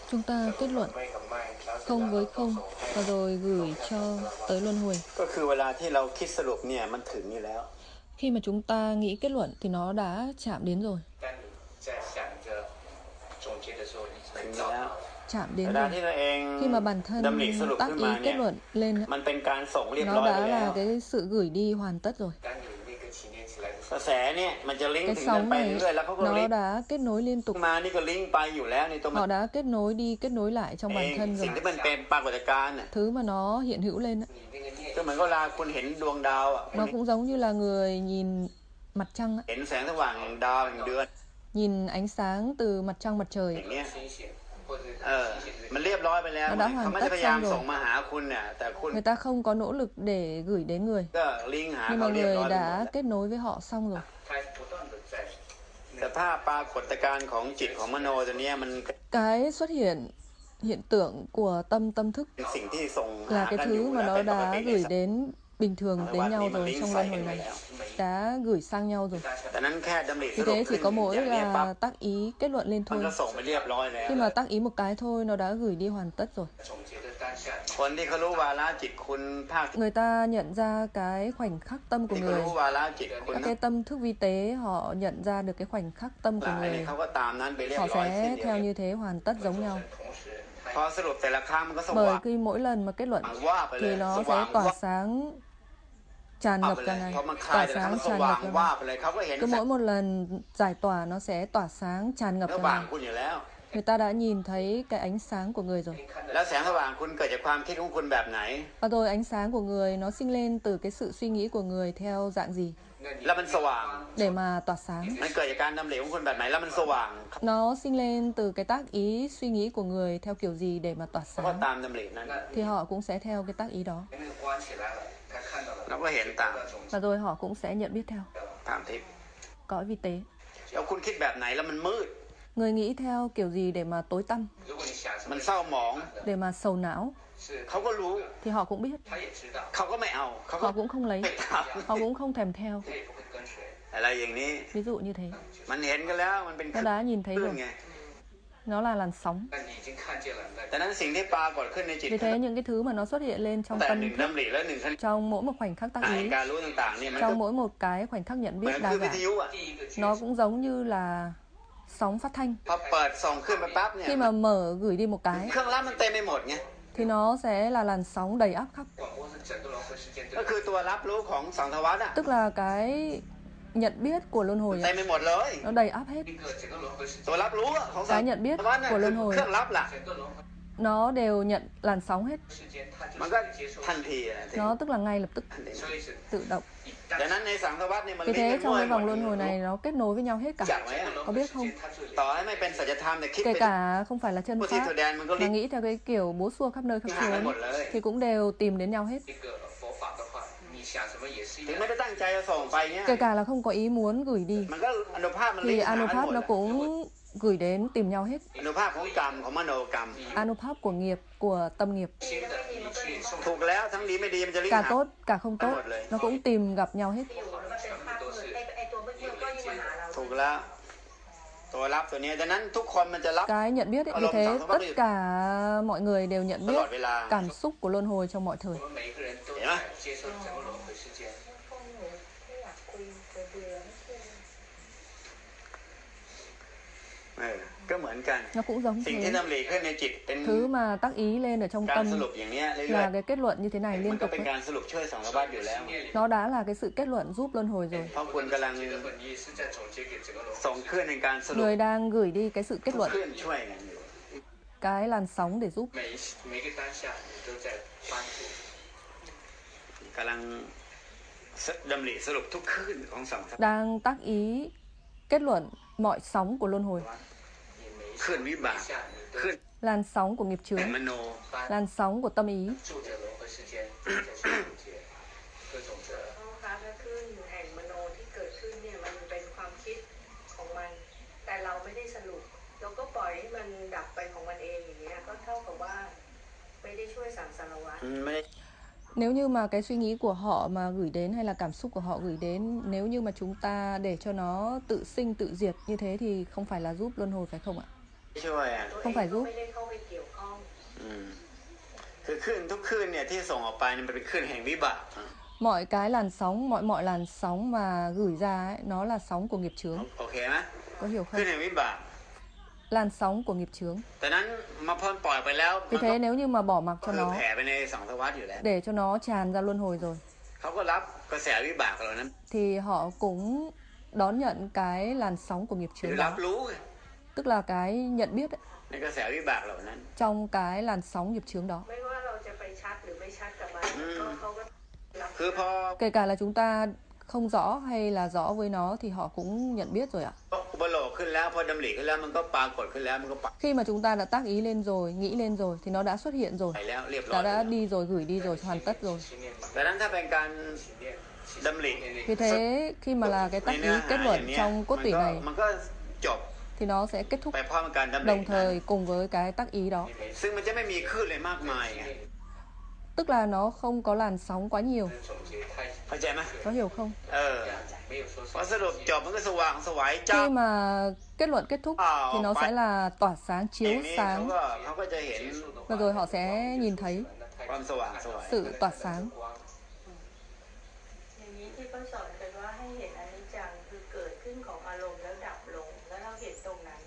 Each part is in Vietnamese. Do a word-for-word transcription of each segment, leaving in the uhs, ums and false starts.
Chúng ta kết luận không với không và rồi gửi cho tới luân hồi. ก็คือเวลาที่เราคิดสรุปเนี่ยมันถึงอยู่แล้ว Khi mà chúng ta nghĩ kết luận thì nó đã chạm đến rồi. ถึงอยู่แล้ว Chạm đến เวลา rồi. ที่เราเอง Khi mà bản thân ดำริสรุป tác ขึ้น ý มา kết เนี่ย luận lên, มันเป็นการส่งเรียบ nó ร้อยไป đã แล้ là ว cái sự gửi đi hoàn tất rồi. กระแสเนี่ยมันจะลิงก์ Cái ถึงกัน sóng ไป này เรื่อยๆแล้วเขาก็ลิ nó งก์ đã kết nối liên tục. มานี่ก็ลิงก์ไปอยู่แล้วในตัวมัน Họ đã kết nối đi kết nối lại trong เอ bản ง thân สิ่ง rồi. ที่มันเป็นปรากฏการณ์น่ะ Thứ mà nó hiện hữu lên á, ก็เหมือนกับเวลาคุณเห็นดวงดาวอ่ะ nó cũng giống như là người nhìn mặt trăng á, เห็นแสงสว่างแห่งดาวแห่งเดือน nhìn ánh sáng từ mặt trăng mặt อ trời. ย่างเงี้ยเออมันเรียบร้อยไปแล้ว nó đã เขา hoàn ไม่ tất ได้พยายาม xong rồi. ส่งมาหาคุณเนี่ยแต่คุณ Người ta không có nỗ lực để gửi đến người, ก็ลิงก์หา nhưng เขา mà เรียบ người ร้อยไปหมด đã แล้ว kết nối với họ xong rồi. แต่ภาพปรากฏการณ์ของจิตของมโนตัวเนี้ยมัน Cái xuất hiện hiện tượng của tâm tâm thức เป็นสิ่งที่ส่งหา là กั cái นอยู่ thứ แล้ mà วเป็น nó ปก đã ติ gửi đến bình thường đến nhau Mà rồi lính trong xoay luân hồi cái này, này đã gửi sang nhau rồi. แต่นั้นแค่ดำริ Vì สรุป thế ขึ้ chỉ น có อ mỗi ย่างเนี้ยปั๊บ là tác ý kết luận lên มัน thôi. ก็ส่งไปเรียบร้อยแล้ว Khi mà tác ý một cái thôi nó đã gửi đi hoàn tất rồi. คนที่เขารู้วาระจิตคุณภาค Người ta nhận ra cái khoảnh khắc tâm của ที่เขา người. รู้วาระจิตคุณ Các cái tâm thức vi tế họ nhận ra được cái khoảnh khắc tâm ห của ลายเนี่ย người. เขาก็ตามนั้นไปเรียบ Họ ร้อยเช่น sẽ เดียว theo กัน như thế hoàn tất giống nhau. พอสรุปแต่ละครั้งมันก็ส Bởi ว่าง khi mỗi lần mà kết luận ว่าไปเลย thì ส nó ว่าง sẽ ว่า tỏa sáng tràn ไป ngập เล cả ย ngày, พอมันคลาย tỏa แต่ละครั้ง sáng มันส tràn ว่าง ngập cả ว่า ngày. ไปเลยเขาก็เห็น Cứ mỗi một lần giải tỏa nó sẽ tỏa sáng tràn ngập แล้ว cả ว่าง ngày. คุณอยู่แล้ว Người ta đã nhìn thấy cái ánh sáng của người rồi. แล้วแสงสว่างคุณเกิดจากความคิดของคุณแบบไหน Và rồi ánh sáng của người nó sinh lên từ cái sự suy nghĩ của người theo dạng gì แล้วมันสว่าง để mà tỏa sáng. มันเกิดจากการดำริของคุณแบบไหนแล้วมันสว่าง Nó sinh lên từ cái tác ý suy nghĩ của người theo kiểu gì để mà tỏa เขาก็ sáng ตามดำรินั้น thì họ cũng sẽ theo cái tác ý đó. เราก็เห็นตาม Và rồi họ cũng sẽ nhận biết theo ตามทิพย์ cõi vi tế. แล้วคุณคิดแบบไหนแล้วมันมืด Người nghĩ theo kiểu gì để mà tối tăm, มันเศร้าหมอง để mà sầu não เขาก็รู้ thì họ cũng biết, เขาก็ไม่เอาเขาก็ họ cũng không lấy, ไม่ตาม họ cũng không thèm theo. อะไรอย่างนี้ Ví dụ như thế, มันเห็นกันแล้วมันเป็น nó đã nhìn thấy คลื่น rồi, ไง nó là làn sóng. แต่นั้นสิ่งที่ปรากฏขึ้นในจิต Vì thế những cái thứ mà nó xuất hiện lên trong แต่หนึ่ง tâm thức, ดำริและหนึ่งขณะ trong mỗi một khoảnh khắc tác ใน ý, การรู้ต่างๆเนี่ยมันก็ trong mỗi một cái khoảnh khắc nhận เหมือน biết คลื่ đa นวิท dạng, ยุอ่ะ nó cũng giống như là sóng phát thanh. พอเปิดส่งขึ้นไปปั๊บเนี่ย Khi mà mở gửi đi một cái เครื่องรับมันเต็มไปหมดไง thì nó sẽ là làn sóng đầy áp khắp, ก็คือตัวรับรู้ของสังทวัฏอ่ะ tức là cái nhận biết của luân hồi เต็ม ấy, ไปหมดเลย nó đầy áp hết. ตัวรับรู้อะของสัง Cái nhận biết ทวัฏน่ะ của คือ luân hồi เครื่องรับล่ะ nó đều nhận làn sóng hết, มันก็ทันทีอะ nó tức là ngay lập tức ทันที tự động. ดังนั้นในสังทวัฏเนี่ยมัน Vì ลิงก์ thế กัน trong มั่ว cái หมด vòng luân hồi này nó kết nối với nhau hết จั cả, บไว้อะ có biết không? ต่อให้ไม่เป็นสัจธรรมแต่คิด Kể เป็น cả không phải là chân ผู้ที่ pháp ถั่วแดนมันก็ลิ mà งก์ nghĩ theo cái kiểu búa xua khắp nơi khắp Ngã chốn một lời. thì cũng đều tìm đến nhau hết. ถึงไม่ได้ตั้งใจจะส่งไปเงี้ย Kể cả là không có ý muốn gửi đi มันก็อนุภาพมันลิง thì ก์หากันหม Anupat ด nó อะ cũng gửi đến tìm nhau hết. อนุภาพของกรรมของมโนกรรม Anupat của nghiệp, của tâm nghiệp, ถูกแล้วทั้งดีไม่ดีมันจะลิงก์ cả หา tốt cả không tốt nó cũng tìm gặp nhau hết. ถูกแล้วตัวรับตัวนี้ดังนั้นทุกคนมันจะรับ Cái nhận biết ấy, vì thế tất cả mọi người đều nhận ตลอด biết เวลา cảm xúc của luân hồi trong mọi thời. เห็นไหมเออก็เหมือนกัน Nó cũng giống สิ่งที่ thế. ดำริขึ้นในจิตเป็น Thứ mà tác ý lên ở trong การส tâm รุปอย่างเนี้ยเรื่อย là cái kết luận như thế này ๆมัน liên ก็ tục เป็น ấy. การสรุปช่วยสังสารวัฏอยู่แล้ว Nó đã là cái sự kết luận giúp luân hồi rồi. เพราะคุณกำลังส่งคลื่นในการสรุป Người đang gửi đi cái sự kết ค luận, ลื่นช่วยกันอยู่ cái làn sóng để giúp. กำลังดำริสรุปทุกคลื่นของสังสารวัฏ Đang tác ý kết luận mọi sóng của luân hồi, คลื่นวิบากคลื่น làn sóng của nghiệp แห่ง chướng, มโน làn sóng của tâm ý. คะก็คืออยู่แห่งมโนที่เกิดขึ้นเนี่ยมันเป็นความคิดของมันแต่เราไม่ได้สรุปเราก็ปล่อยให้มันดับไปของมันเองอย่างเงี้ยก็เท่ากับว่าไม่ได้ช่วยสังสารวัฏอืมไม่ได้ Nếu như mà cái suy nghĩ của họ mà gửi đến hay là cảm xúc của họ gửi đến, nếu như mà chúng ta để cho nó tự sinh tự diệt như thế thì không phải là giúp luân hồi phải không ạ? ช่วยอะตัวเอง không phải ก็ giúp, ไม่ได้เข้าไปอืมคือคลื่นทุกคลื่นเนี่ยที่ส่งออกไปเนี่ยมันเป็นคลื่นแห่งวิบาก Mọi cái làn sóng, mọi mọi làn sóng mà gửi ra ấy, nó là sóng của nghiệp chướng. โอเคไหม Có hiểu คลื่น không? แห่งวิบาก Làn sóng của nghiệp chướng. แต่นั้นมาพอปล่อยไปแล้ว Vì thế nếu như mà bỏ mặc ก็ cho คือ nó, แผ่ไปในสังสารวัฏอยู่แล้ว để cho nó tràn ra luân hồi rồi, เขาก็รับกระแสวิบากเหล่านั้น thì họ cũng đón nhận cái làn sóng của nghiệp หรือ chướng รับ đó. รู้ไง Tức là cái nhận biết ấy, ในกระแสวิบากเหล่านั้น trong cái làn sóng nghiệp chướng đó. ไม่ว่าเราจะไปชัดหรือไม่ชัดกับมันก็เขาก็รับคือพอ Kể cả là chúng ta không rõ hay là rõ với nó thì họ cũng nhận biết rồi ạ. อุปโลกขึ้นแล้วพอดำริขึ้นแล้วมันก็ปรากฏขึ้นแล้วมันก็ไป Khi mà chúng ta đã tác ý lên rồi, nghĩ lên rồi thì nó đã xuất hiện rồi, แล้วเรียบร้อ đã ย đã đi rồi, gửi đi rồi, hoàn tất rồi. แต่นั้นถ้าเป็นการดำริ Vì thế khi mà là cái ใน tác เนื้อ ý หา kết อ luận ย่างเนี้ย trong มั cốt น tủy ก็ này มันก็จบ thì nó sẽ kết thúc ไปพร้อมกับการดำริ đồng thời cùng với cái tác ý đó. ซึ่งมันจะไม่มีคลื่นเลยมากมายไง Tức là nó không có làn sóng quá nhiều. เข้าใจไหม Có hiểu không? เออพอสรุปจบมันก็สว่างสวายจ้า Khi mà kết luận kết thúc thì nó sẽ là tỏa sáng, อย่า chiếu งนี้เขา sáng ก็เขาก็จะเห็น và rồi họ sẽ nhìn thấy ความสว่างสวาย sự tỏa sáng. อย่างนี้ที่เขาสอนกันว่าให้เห็นอนิจจังคือเกิดขึ้นของอารมณ์แล้วดับลงแล้วเราเห็นตรงนั้น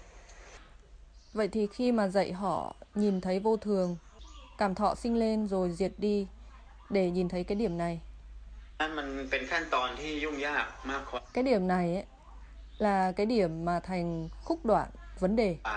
Vậy thì khi mà dạy họ nhìn thấy vô thường, cảm thọ sinh lên rồi diệt đi để nhìn thấy cái điểm này. นั่นมันเป็นขั้นตอนที่ยุ่งยากมากกว่า Cái điểm này ấy, là cái điểm mà thành khúc đoạn vấn đề ตาม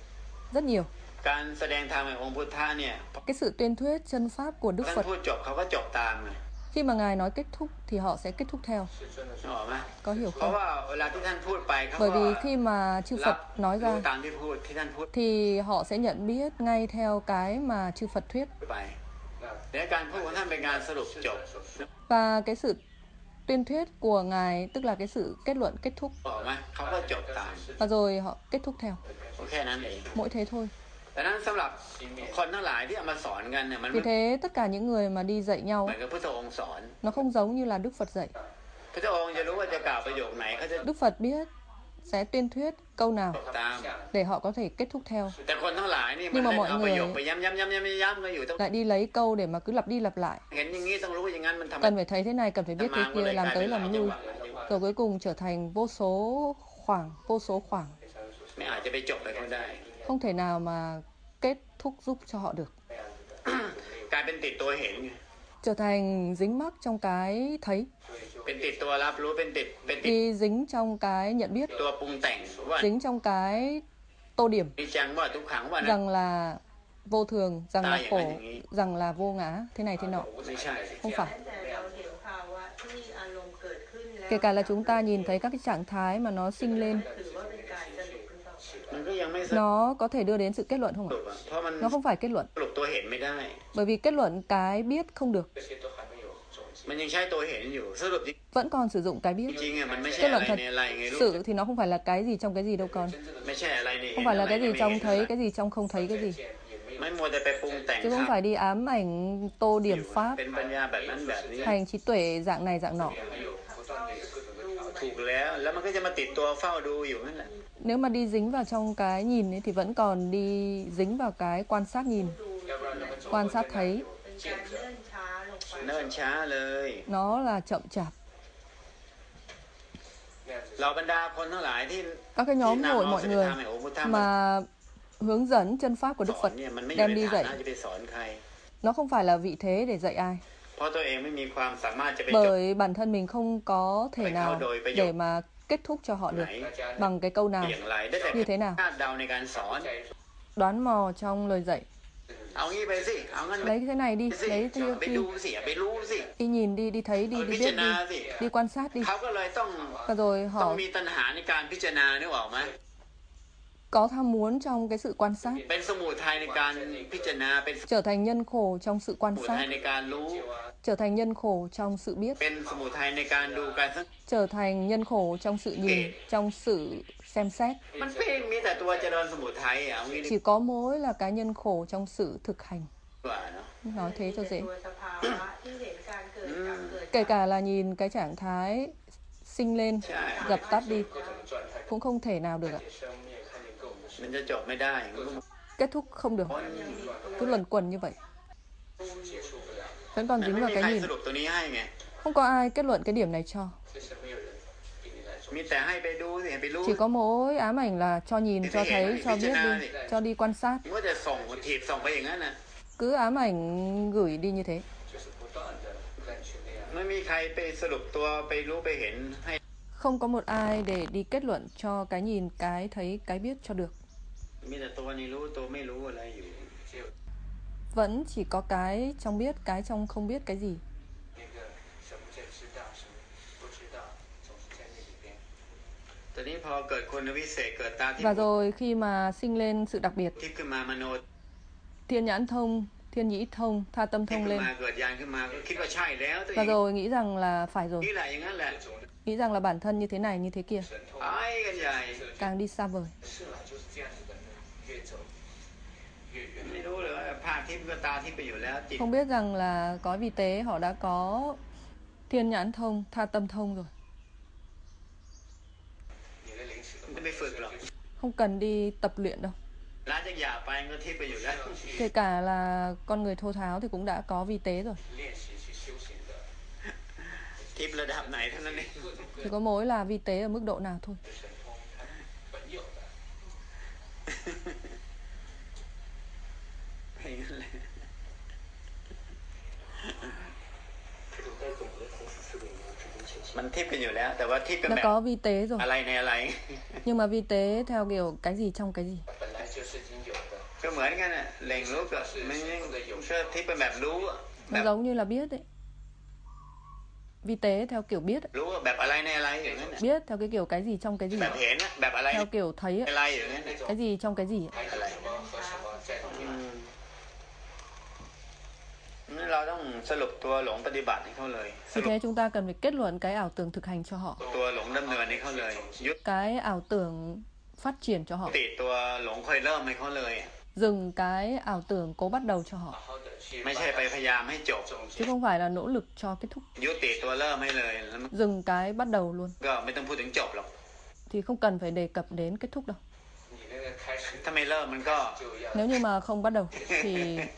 rất nhiều. การแสดงธรรมขององค์พุทธะเนี่ย Cái sự tuyên thuyết chân pháp của Đức ท่าน Phật, พูดจบเขาก็จบตามไง khi mà Ngài nói kết thúc thì họ sẽ kết thúc theo. นึกออกไหม Có hiểu เพราะ không? ว่าเวลาที่ท่านพูดไปเขา Bởi ก็ vì khi mà chư รับ Phật nói รู้ ra ตามที่พูดที่ท่านพูด thì họ sẽ nhận biết ngay theo cái mà chư Phật thuyết. ไปและการพูดของท่านเป็นการสรุปจบ Và cái sự tuyên thuyết của Ngài tức là cái sự kết luận kết thúc. ออกไหมเขาก็จบตาม Và rồi họ kết thúc theo. แค่นั้นเอง Mỗi thế thôi. แต่นั้นสำหรับคนทั้งหลายที่เอามาสอนกันเนี่ยมัน Vì thế tất cả những người mà đi dạy nhau เหมือนกับพุทธองค์สอน nó không giống như là Đức Phật dạy. พุทธองค์จะรู้ว่าจะกล่าวประโยคไหนเขาจะ Đức Phật biết sẽ tuyên thuyết câu nào ตาม để họ có thể kết thúc theo. แต่คนทั้งหลายนี่มัน Nhưng mà เล่น mọi เอาประโยค người ไปย้ำย้ำย้ำย้ำย้ำก็อยู่ต้อง lại đi lấy câu để mà cứ lặp đi lặp lại. เห็นอย่างนี้ต้องรู้อย่างนั้นมันทำ Cần phải thấy thế này, cần phải biết thế kia, làm tới làm lui. Rồi cuối cùng trở thành vô số khoảng, vô số khoảng. ไม่อาจจะไปจบไปเขาได้ Không thể nào mà kết thúc giúp cho họ được. กลายเป็นติดตัวเห็นไง Trở thành dính mắc trong cái thấy, เป็นติดตัวรับรู้เป็นติดเป็นติด đi dính trong cái nhận biết, ตัวปรุงแต่งว่า dính trong cái tô điểm นิจังว่าทุกขังว่านั้น rằng là vô thường, rằng là Ta khổ, อย่างนั้นอย่างนี้ rằng là vô ngã, thế này thế nọ. ไม่ใช่ Không phải. แต่เราเห็นภาวะที่อารมณ์เกิดขึ้นแล้ว Kể cả là chúng ta nhìn thấy các cái trạng thái mà nó sinh lên, ถือว่าเป็นการสรุปหรือเปล่ามันก็ยังไม่สรุป nó có thể đưa đến sự kết luận không ạ? อะเพราะมัน Nó không phải kết luận, สรุปตัวเห็นไม่ได้ bởi vì kết luận cái biết không được, มันยังใช้ตัวเห็นอยู่สรุป vẫn còn sử dụng cái จ biết. ริงๆอ่ะมันไม่ใช่ Kết อะไร luận thật ในอะไรไงลูก sự thì nó không phải là cái gì trong cái gì đâu con. ไม่ใช่อะไรใน Không phải là cái gì trong thấy, ก็ cái gì trong không thấy cái gì. ไม่มัวแต่ไปปรุงแต่ง Chứ không phải đi ám ảnh tô điểm pháp เป็นปัญญาแบบนั้นแบบนี้ thành trí tuệ dạng này dạng nọ. ถูกแล้วแล้วมันก็จะมาติดตัวเฝ้าดูอยู่นั่นแหละ Nếu mà đi dính vào trong cái nhìn ấy, thì vẫn còn đi dính vào cái quan sát nhìn, quan sát thấy. เป็นการเลื่อนช้าลงไปเนิ่นช้าเลย Nó là chậm chạp. เราบรรดาคนทั้งหลายที่ Các cái nhóm ที่นำ hội เอา mọi ศีล người ธรรมแห่งองค์พุทธะมา mà hướng dẫn chân pháp của ส Đức อน Phật เนี่ยมันไม่อยู่ đem ใน đi ฐา dạy, นะจะไปสอนใคร nó không phải là vị thế để dạy ai. เพราะตัวเองไม่มีความสามารถจะไปจบ Bởi bản thân mình không có thể Phải nào thao đổiประโยค để mà kết thúc cho họ được ไหน bằng cái câu nào, อย่างไรได้แต่ như thế nào. คาดเดาในการสอน Đoán mò trong lời dạy. เอางี้ไปสิเอางั้น Lấy thế này đi, สิ lấy thế ไป đi, ดูสิไปรู้สิ đi nhìn đi, đi thấy đi, เอา đi พิ biết จารณา đi, สิ đi quan sát đi. เขาก็เลยต้อง Và rồi ต้อง họ มีตัณหาในการพิจารณานึกออกไหม có tham muốn trong cái sự quan sát, เป็นสมุทัยในการพิจารณาเป็นส trở thành nhân khổ trong sự quan มุทัย sát, ในการรู้ trở thành nhân khổ trong sự biết, เป็นสมุทัยในการดูการสัง trở thành nhân khổ trong sự nhìn, trong sự xem xét. มันเป็นมีแต่ตัวเจริญสมุทัยอ่ะเอางี้ดี Chỉ có mỗi là cái nhân khổ trong sự thực hành. กว่าเนาะ Nói thế cho เป็น dễ. ตัวสภาวะที่เห็นการเกิดกับเกิด Kể cả là nhìn cái trạng thái sinh lên, ใช่ dập tắt đi, cũng không thể nào được ạ. มันจะจบไม่ได้ kết thúc không được, cứ luẩn quẩn như vậy, vẫn còn มัน dính ไม่ vào มี cái ใคร nhìn. สรุปตัวนี้ให้ไง Không có ai kết luận cái điểm này cho. มีแต่ให้ไปดูสิให้ไปรู้ Chỉ có mỗi ám ảnh là cho nhìn, cho thấy, cho biết đi, cho đi quan sát. มันก็จะส่งถีบส่งไปอย่างนั้นนะ Cứ ám ảnh gửi đi như thế. ไม่มีใครไปสรุปตัวไปรู้ไปเห็นให้ Không có một ai để đi kết luận cho cái nhìn, cái thấy, cái biết cho được. มีแต่ตัวนี้รู้ตัวไม่รู้อะไรอยู่ Vẫn chỉ có cái trong biết, cái trong không biết cái gì. ตอนนี้พอเกิดคุณวิเศษเกิดตาที่ Và rồi khi mà sinh lên sự đặc biệt, ทิพย์ขึ้นมามโน thiên nhãn thông, thiên nhĩ thông, tha tâm ทิพ thông ย์ขึ้น lên. มาเกิดยานขึ้นมาก็คิดว่าใช่แล้วตัวเอ Và ง rồi nghĩ rằng là phải rồi, นี่แหละอย่างนั้นแหละ nghĩ rằng là bản thân như thế này, như thế kia. ไอ้กันใหญ่ Càng đi xa vời. ไม่รู้เลยว่าภาคทิพย์ก็ตาทิพย์ไปอยู่แล้วจิต Không biết rằng là có vi tế họ đã có thiên nhãn thông, tha tâm thông rồi. มันจะไปฝึกหรอก Không cần đi tập luyện đâu. ร้านจะหยาไปมันก็ทิพย์ไปอยู่แล้ว Kể cả là con người thô tháo thì cũng đã có vi tế rồi. ทิพย์ระดับไหนเท่านั้นเอง Chỉ có mỗi là vi tế ở mức độ nào thôi. อย่างนั้นแหละมันทิพย์กันอยู่แล้ว แต่ว่าทิพย์กันแบ Đã บ có vi tế rồi. อะไรในอะไร Nhưng mà vi tế theo kiểu cái gì trong cái gì. ก็เหมือนกันน่ะเล็งรู้กับมันก็ทิพย์เป็นแบบรู้อะแบ Nó บ giống như là biết đấy. Vi tế theo kiểu biết ấy. รู้อะแบบอะไรในอะไรอย่างนั้นน่ะ Biết theo cái kiểu cái gì trong cái gì. แบบเห็นอะแบบอะไร Theo kiểu thấy ใน ấy. อะไรอย่างนั้นน่ะ Cái gì trong cái gì ấy. อะไรอืมงั้นเราต้องสรุปตัวหลงปฏิบัติให้เขาเลย ส Vì รุป thế chúng ta cần phải kết luận cái ảo tưởng thực hành cho họ. ตัวหลงดำเนินให้เขาเลย ยุ Cái ảo tưởng phát triển cho họ. ติตัวหลงค่อยเริ่มให้เขาเลยอะ Dừng cái ảo tưởng cố bắt đầu cho họ. ไม่ใช่ไปพยายามให้จบ Chứ không phải là nỗ lực cho kết thúc. ยุติตัวเริ่มให้เลยแล้วมัน Dừng cái bắt đầu luôn. ก็ไม่ต้องพูดถึงจบหรอก Thì không cần phải đề cập đến kết thúc đâu. ถ้าไม่เริ่มมันก็ Nếu như mà không bắt đầu thì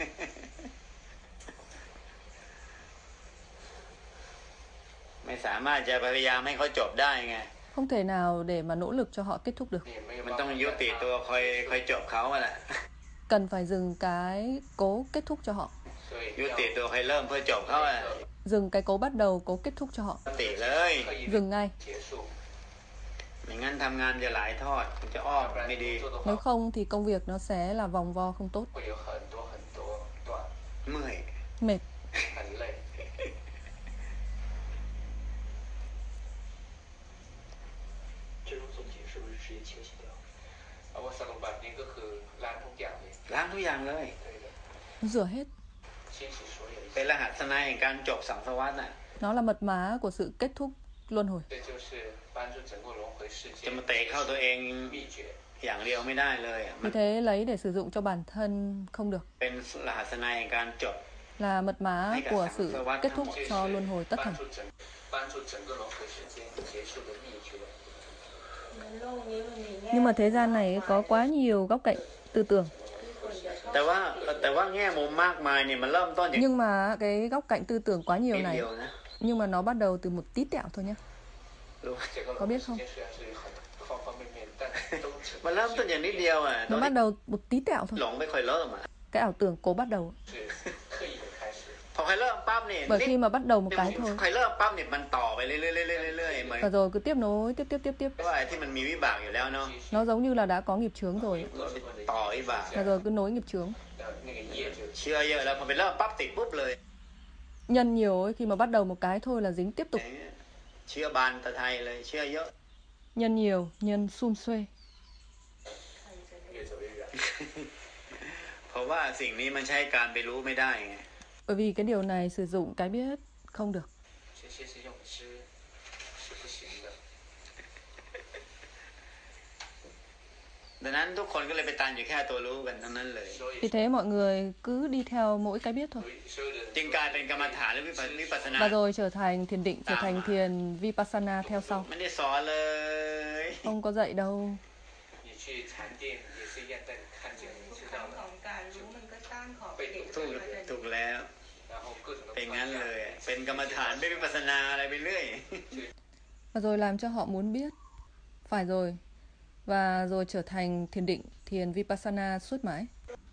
ไม่สามารถจะพยายามให้เขาจบได้ไง không thể nào để mà nỗ lực cho họ kết thúc được. มันต้องยุติตัวคอยคอยจบเขาอะแหละ Cần phải dừng cái cố kết thúc cho họ. ยุติตัวคอยเริ่มเพื่อจบเขาอะ Dừng cái cố bắt đầu, cố kết thúc cho họ. ติเลย Dừng ngay. ไม่งั้นทำงานจะหลายทอดมันจะอ้อมไม่ดี Nếu không thì công việc nó sẽ là vòng vo không tốt. เมื่อย Mệt. 这种总结是不是直接清洗掉？ เอาว่าสรุปแบบนี้ก็คือล้างทุกอย่างเลยล้างทุกอย่างเลย Rửa hết. 清洗所有一เป็น切รหัสนัยแห่งการจบสังสารวัฏน่ะ Nó là mật mã của sự kết thúc luân hồi. 这就是帮助整个轮回世จะ界มาเตะเข้าตัวเอง秘诀อย่างเดียวไม่ได้เลยอะมั Vì น thế lấy để sử dụng cho bản thân không được. เป็นรหัสนัยแห่งการจบ Là mật mã của sự kết thúc cho luân hồi tất 帮 thành. 助整帮助整个轮回时间结束的秘诀 Nhưng mà thế gian này có quá nhiều góc cạnh tư tưởng. แต่ว่าแต่ว่าแง่มุมมากมายเนี่ยมันเริ่มต้นจาก Nhưng mà cái góc cạnh tư tưởng quá nhiều นิด này, เดียวนะ nhưng mà nó bắt đầu từ một tí tẹo thôi nhé. รู้这个 có 轮回 biết 时 không? 间虽然是很方方面面但都只มันเริ่มต้นอย่างนิดเดียวอ่ะตอ Nó น bắt ที่ đầu một tí tẹo หล thôi. งไม่ค่อยเริ่มอ่ะ Cái ảo tưởng cố bắt đầu. 是刻意的开始พอใครเริ่มปั๊บเนี่ย Bởi khi mà bắt đầu một cái thôi. ใครเริ่มปั๊บเนี่ยมันต่อไปเรื่อยๆเรื่อยๆเรื่อยๆเหมือน Và rồi cứ tiếp nối, tiếp tiếp tiếp tiếp. ว่าไอ้ที่มันมีวิบากอยู่แล้วเนาะ Nó giống như là đã có nghiệp chướng rồi. ก็ไปต่อวิบาก Và rồi cứ nối nghiệp chướng. 的那个业就เชื่อเยอะแล้วพอไปเริ่มปั๊บติดปุ๊บเลย Nhân nhiều ấy, khi mà bắt đầu một cái thôi là dính tiếp tục. เชื่อบานตะไทยเลยเชื่อเยอะ Nhân nhiều, nhân xun xuê. 越走越远เพราะว่าสิ่งนี้มันใช้การไปรู้ไม่ได้ไง Bởi vì cái điều này sử dụng cái biết không được. 这些是用知是不行的ดังนั้นทุกคนก็เลยไปตันอยู่แค่ตัวรู้กันทั้งนั้นเลย所以 Vì thế mọi người cứ đi theo mỗi cái biết thôi. 所有的人จึงกลายเป็นกรรมฐานหรือวิปัสวิปัสสนา Và rồi trở thành thiền định, trở thành thiền Vipassana theo sau. ไม่ได้สอนเลย Không có dạy đâu. 你去禅店也是一样，但你看见了，你就รั้งของการรู้มันก็สร้างขอบเขตถูกมาจนถูกแล้ว然后各种的เป็นงั้น框เล架ย เป็นกรรมฐานไม่วิปัสสนาอะไรไปเรื่อย Và rồi làm cho họ muốn biết. Phải rồi. Và rồi trở thành thiền định, thiền Vipassana suốt mãi.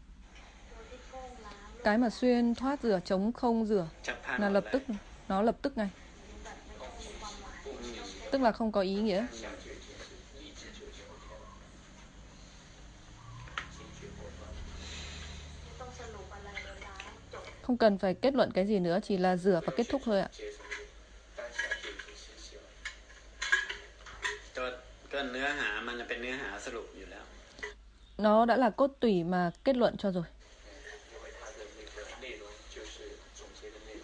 Cái mà xuyên thoát rửa, chống không rửa ฉับพลัน là หม lập ดเลย tức, nó lập tức ngay. Tức là không có ý nghĩa. 想觉觉立志就求天了，心觉过端。 ต้องสรุปอะไรเลยนะจบ Không cần phải kết luận cái gì nữa, chỉ là rửa và kết thúc thôi ạ. 接受当下就已经实现了。 ก็ก็เนื้อหามันเป็นเนื้อหาสรุปอยู่แล้ว Nó đã là cốt tủy mà kết luận cho rồi. 因为它的那个内容就是总结的内容。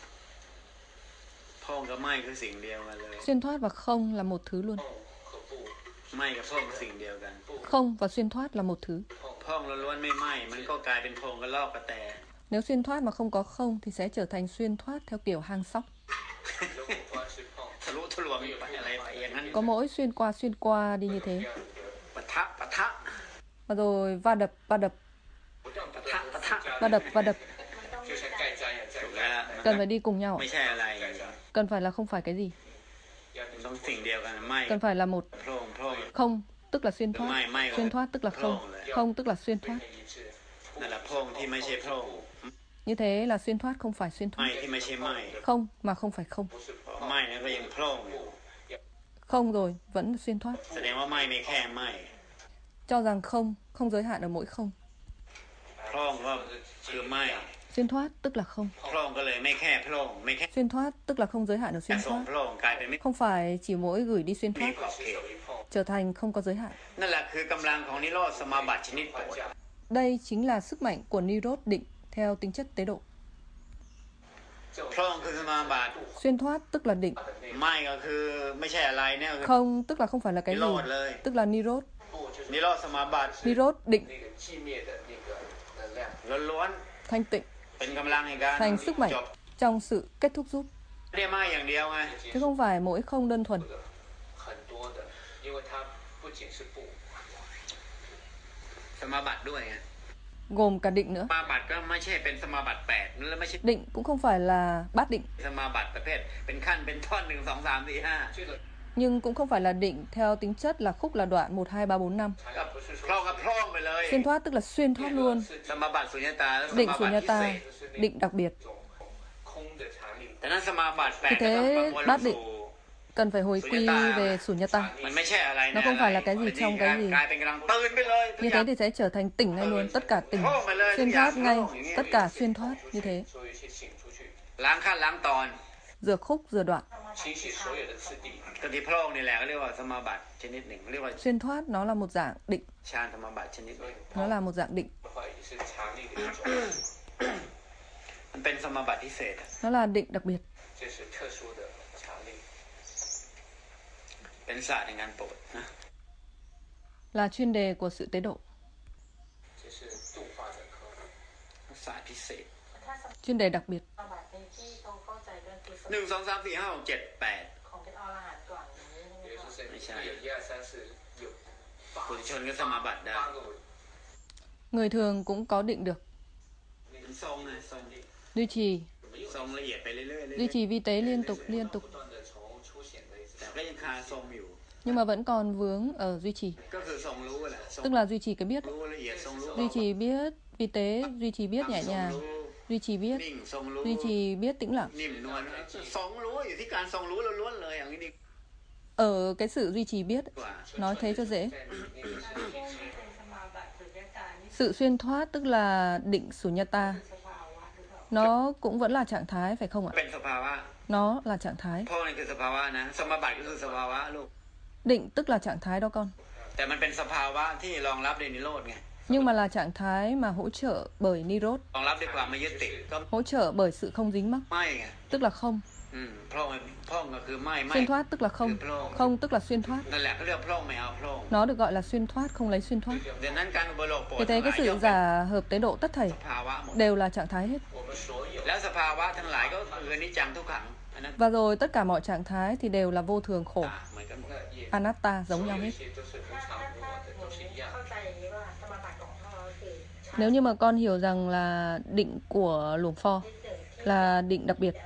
พ่องกับไม่คือสิ่งเดียวกันเลย Xuyên thoát và không là một thứ luôn. 碰和不ไม่กับพ่องสิ่งเดียวกัน Không và xuyên thoát là một thứ. พ่องล้วนๆไม่ไหม้มันก็กลายเป็นโพรงกระลอกกระแต Nếu xuyên thoát mà không có không thì sẽ trở thành xuyên thoát theo kiểu hang sóc. 如果光是碰， ทะลุทะลวงไปอะไรไปอย่างนั้น Có mỗi xuyên qua xuyên qua đi như thế. 这样的ปะทะปะทะ Và rồi va đập va đập 不断不ปะ断ทะ的ปะทะ va đập va đập. 就像盖章一样，在ถูกแล้ว盖。 Cần phải đi cùng nhau. ไม่ใช่อะไร Cần phải là không phải cái gì. 要มันต้องสิ่งเดียวกันไม่ Cần phải là một. โพรงโพรง Không tức là xuyên thoát. Xuyên thoát tức là không. Không tức là xuyên 非 thoát. 常一致。 นั่นแหละโพรงที่ไม่ใช่โพรง Như thế là xuyên thoát không phải xuyên ไม่ thoát. ที่ไม่ใช่ไม่ Không mà không phải không. 不是ไม่นั่นก็ยังโพรงอยู่ Không rồi vẫn xuyên thoát. แสดงว่าไม่ไม่แค่ไม่ Cho rằng không, không giới hạn ở mỗi không. โพรงก็คือไม่ Xuyên thoát tức là không. โพรงก็เลยไม่แค่โพรงไม่แค่ Xuyên thoát tức là không giới hạn ở แต่ xuyên สอง thoát. โพรงกลายเป็นไม่ Không phải chỉ mỗi gửi đi xuyên มี thoát ขอบเขต一碰 trở thành không có giới hạn. นั่นแหละคือกำลังของนิโรธสมาบัติชนิดโปรด Đây chính là sức mạnh của Nirod định theo tính chất tế độ. โพรงคือสมาบัติ Xuyên thoát tức là định. ไม่ก็คือไม่ใช่อะไรเนี่ยคือ Không tức là không phải là cái gì. Nirodเลย Tức là Nirod. 不就是นิโรธสมาบัติ Nirod định 那个寂灭的那个能量。 ล้วน thanh tịnh ๆเป็นกำลังในการ thành sức mạnh จบ trong sự kết thúc giúp. ไม่ได้ไม่อย่างเดียวไง Chứ không phải mỗi không đơn thuần. 很多的，因为它不仅是不， สมาบัติด้วยไง Gồm cả định nữa. สมาบัติก็ไม่ใช่เป็นสมาบัติแปดแล้วไม่ใช่ Định cũng không phải là bát định. สมาบัติประเภทเป็นขั้นเป็นท่อนหนึ่งสองสามสี่ห้า这个 Nhưng cũng không phải là định theo tính chất là khúc là đoạn một, hai, ba, bốn, năm. ก็โพรงกับโพรงไปเลย Xuyên thoát tức là xuyên thoát luôn. สมาบัติสุญญตาและส Định มาสุบัญติญพิตาเศษ định đặc biệt. 空的禅力， แต่นั้นสมาบัติแปด Như ก็ต้องประ thế มวล bát ลง định สู่ cần phải hồi quy về sunyata. มันไม่ใช่อะไร Nó không phải là cái gì trong cái gì. กลายเป็นกำลังตื่นไปเลย Như thế thì sẽ trở thành tỉnh ngay luôn, tất cả tỉnh. Xuyên thoát ngay, tất cả xuyên thoát như thế. 所有一切醒出去， ล้างขั้นล้างตอน Rửa khúc, rửa đoạn. 清洗所有的次第。 ก็ที่โพรงนี่แหละก็เรียกว่าสมาบัติชนิดหนึ่งเรียกว่า Xuyên thoát nó là một dạng định, ฌานสมาบัติชนิดหนึ่ง nó là một dạng định. 的话也是禅力的一种， มันเป็นสมาบัติพิเศษอะ Nó là định đặc biệt. 这是特殊的禅力， เป็นศาสตร์ในงานโปรดนะ Là chuyên đề của sự tế độ. 这是度化的科目。 ศาสตร์พิเศษ Chuyên đề đặc biệt. สมาบัติในที่เขาเข้าใจก็คือสหนึ่งสองสามสี่ห้าหกเจ็ดแปดของเป็นอรหันต์ก่อนอย่างนี้比如说是ไม่ใช่有一二三四有八ปุถุชนก็สมาบัติได้八个 Người thường cũng có định được. เป็นทรงไงทรง Duy trì, ทรงละเอียดไปเรื่อยๆเรื่อย duy trì vi tế liên tục, liên tục. 不断的从出显的一ๆ直แต่ก็ยังคาทรงอยู่ Nhưng mà vẫn còn vướng ở duy trì. ก็คือทรงรู้แหละทรง Tức là duy trì cái biết. รู้ละเอียดทรงรู้ Duy trì biết vi tế, duy trì biết nhẹ ทรง nhàng. รู้ Duy trì biết, นิ่งทรงรู้ duy trì biết tĩnh lặng. นิ่มนวลทรงรู้อยู่ที่การทรงรู้ล้วนๆเลยอย่างนี้ดี Ở cái sự duy trì biết, กว่า nói thế cho dễ. 在你那个ช่วงที่เป็นสมาบัติสุญญตานี่ Sự xuyên thoát tức là định sunyata. สภาวะหรือเปล่า Nó cũng vẫn là trạng thái phải không ạ? เป็นสภาวะ Nó là trạng thái. พ่อนี่คือสภาวะนะสมาบัติก็คือสภาวะลูก Định tức là trạng thái đó con. แต่มันเป็นสภาวะที่รองรับด้วยนิโรธไง Nhưng mà là trạng thái mà hỗ trợ bởi Nirod, รองรับด้วยความไม่ยึดติดก็ hỗ trợ bởi sự không dính mắc, ไม่ไง tức là không. อืมพร่องพร่องก็คือไม่ไม่ Xuyên thoát tức là không. Không tức là xuyên thoát. นั่นแหละเขาเรียกพร่องไม่เอาพร่อง Nó được gọi là xuyên thoát, không lấy xuyên thoát. ดังนั้นการอุปโลกโปรด Vì thế cái sự giả hợp tế độ tất thảy สภาวะหมด đều là trạng thái hết. 我们所有แล้วสภาวะทั้งหลายก็คืออนิจจังทุกขังอันนั้น Và rồi tất cả mọi trạng thái thì đều là vô thường khổ, อ่าเหมือนกันหมด那也 anatta 所 giống nhau 有一 hết. 些都是无ถ้า常ถ้า无我的，都是一样เข้าใจอย่างนี้ว่าสมาบัติของเราคือฌ Nếu như mà con hiểu rằng là định của Luồng Pho là định đặc biệt,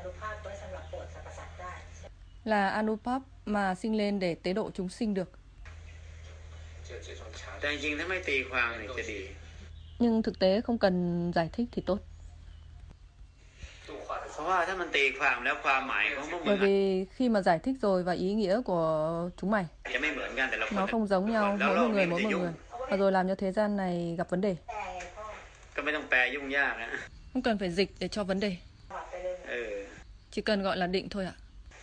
là Anupap mà sinh lên để tế độ chúng sinh được. 就这种禅แต่จริงๆถ้าไม่ตีความเนี่ยจะดี Nhưng thực tế không cần giải thích thì tốt. 度化的เพราะว่าถ้ามันตีความแล้วความหมายของพวกมึ Bởi งอะ vì khi mà giải thích rồi và ý nghĩa của chúng mày จะไม่เหมือนกันแต่ละคน nó không giống nhau, แล้ว mỗi โล một ก người นี้มัน mỗi จะ một ยุ่ง người. Và rồi làm cho thế gian này gặp vấn đề. ก็ไม่ต้องแปลยุ่งยากนะ Không cần phải dịch để cho vấn đề, เออ chỉ cần gọi là định thôi ạ.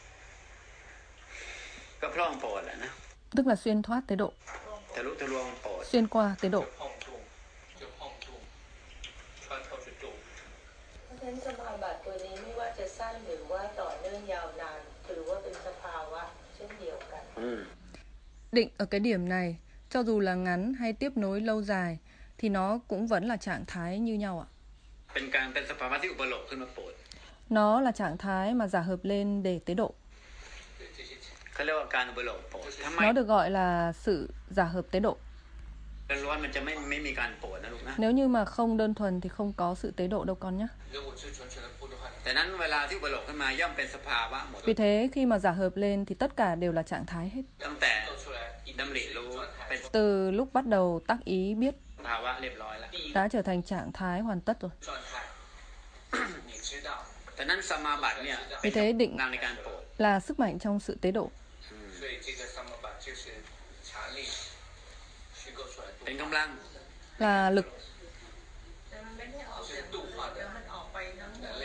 ก็พร่องโปรดแหละนะ Tức là xuyên thoát tế độ, ทะลุทะลวงโปรด xuyên qua tế độ. 碰触，就碰触，穿透是度。 เพราะฉะนั้นสมาบัติตัวนี้ไม่ว่าจะสั้นหรือว่าต่อเนื่องยาวนานถือว่าเป็นสภาวะเช่นเดียวกันอืม Định ở cái điểm này, cho dù là ngắn hay tiếp nối lâu dài, thì nó cũng vẫn là trạng thái như nhau ạ. เป็นการเป็นสภาวะที่อุปโลกขึ้นมาโปรด Nó là trạng thái mà giả hợp lên để tế độ. 对这些เขาเรียกว่าการอุปโลกโปรดถ้าไม่ Nó được gọi là sự giả hợp tế độ. ล้วนๆมันจะไม่ไม่มีการโปรดนะลูกนะ Nếu như mà không đơn thuần thì không có sự tế độ đâu con nhé. 如果是纯纯的不的话， แต่นั้นเวลาที่อุปโลกขึ้นมาย่อมเป็นสภาวะหมด Vì thế khi mà giả hợp lên thì tất cả đều là trạng thái hết. ตั้งแต่露出来一ดำริ是一รู้个状เป็น态， Từ lúc bắt đầu tác ý biết สภาวะเรียบร้อยแล้ว第一 đã trở thành trạng thái hoàn tất rồi. 状态，你知道， แต่นั้นสมาบัติเนี่ย Vì thế định กำลังในการโปรด là sức mạnh trong sự tế độ. 所以这个三摩巴就是禅力虚构出来เป็น度กำลัง Là lực, แต่มันไม่ได้ออก是จาก度化的มันออกไปทั้งหม能ด量。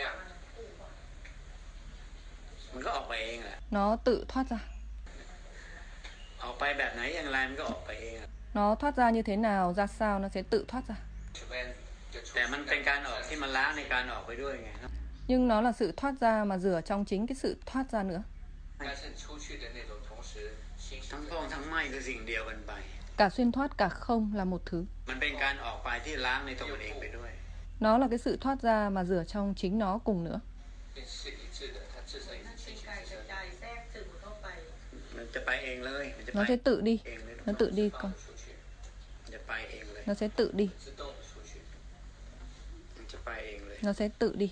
มันก็ออกไปเองแหละ nó tự thoát ra. ออกไปแบบไหนอย่างไรมันก็ออกไปเองอะ Nó thoát ra như thế nào, ra sao nó sẽ tự thoát ra. 这边就出แต่มันเป็นการออกที่มันล้างในการออกไปด้วยไง Nhưng nó là sự thoát ra mà rửa trong chính cái sự thoát ra nữa. 但是出去的那种同时，心是ทั้งพ่องทั้งไหม้คือสิ่งเดียวกันไป Cả xuyên thoát cả không là một thứ. มันเป็นการออกไปที่ล้างในตัวมันเองไปด้วย Nó là cái sự thoát ra mà rửa trong chính nó cùng nữa. 跟是一致的，它自身也นั่น是เป็น清กาย净กระ自จายแทรกซึมเข้าไปมันจะไปเองเลยมันจะไป Nó sẽ tự đi, เองเลย nó tự đi 放 con. 出去， มันจะไปเองเลย Nó sẽ tự đi, 自动的出去。 มันจะไปเองเลย nó sẽ tự đi.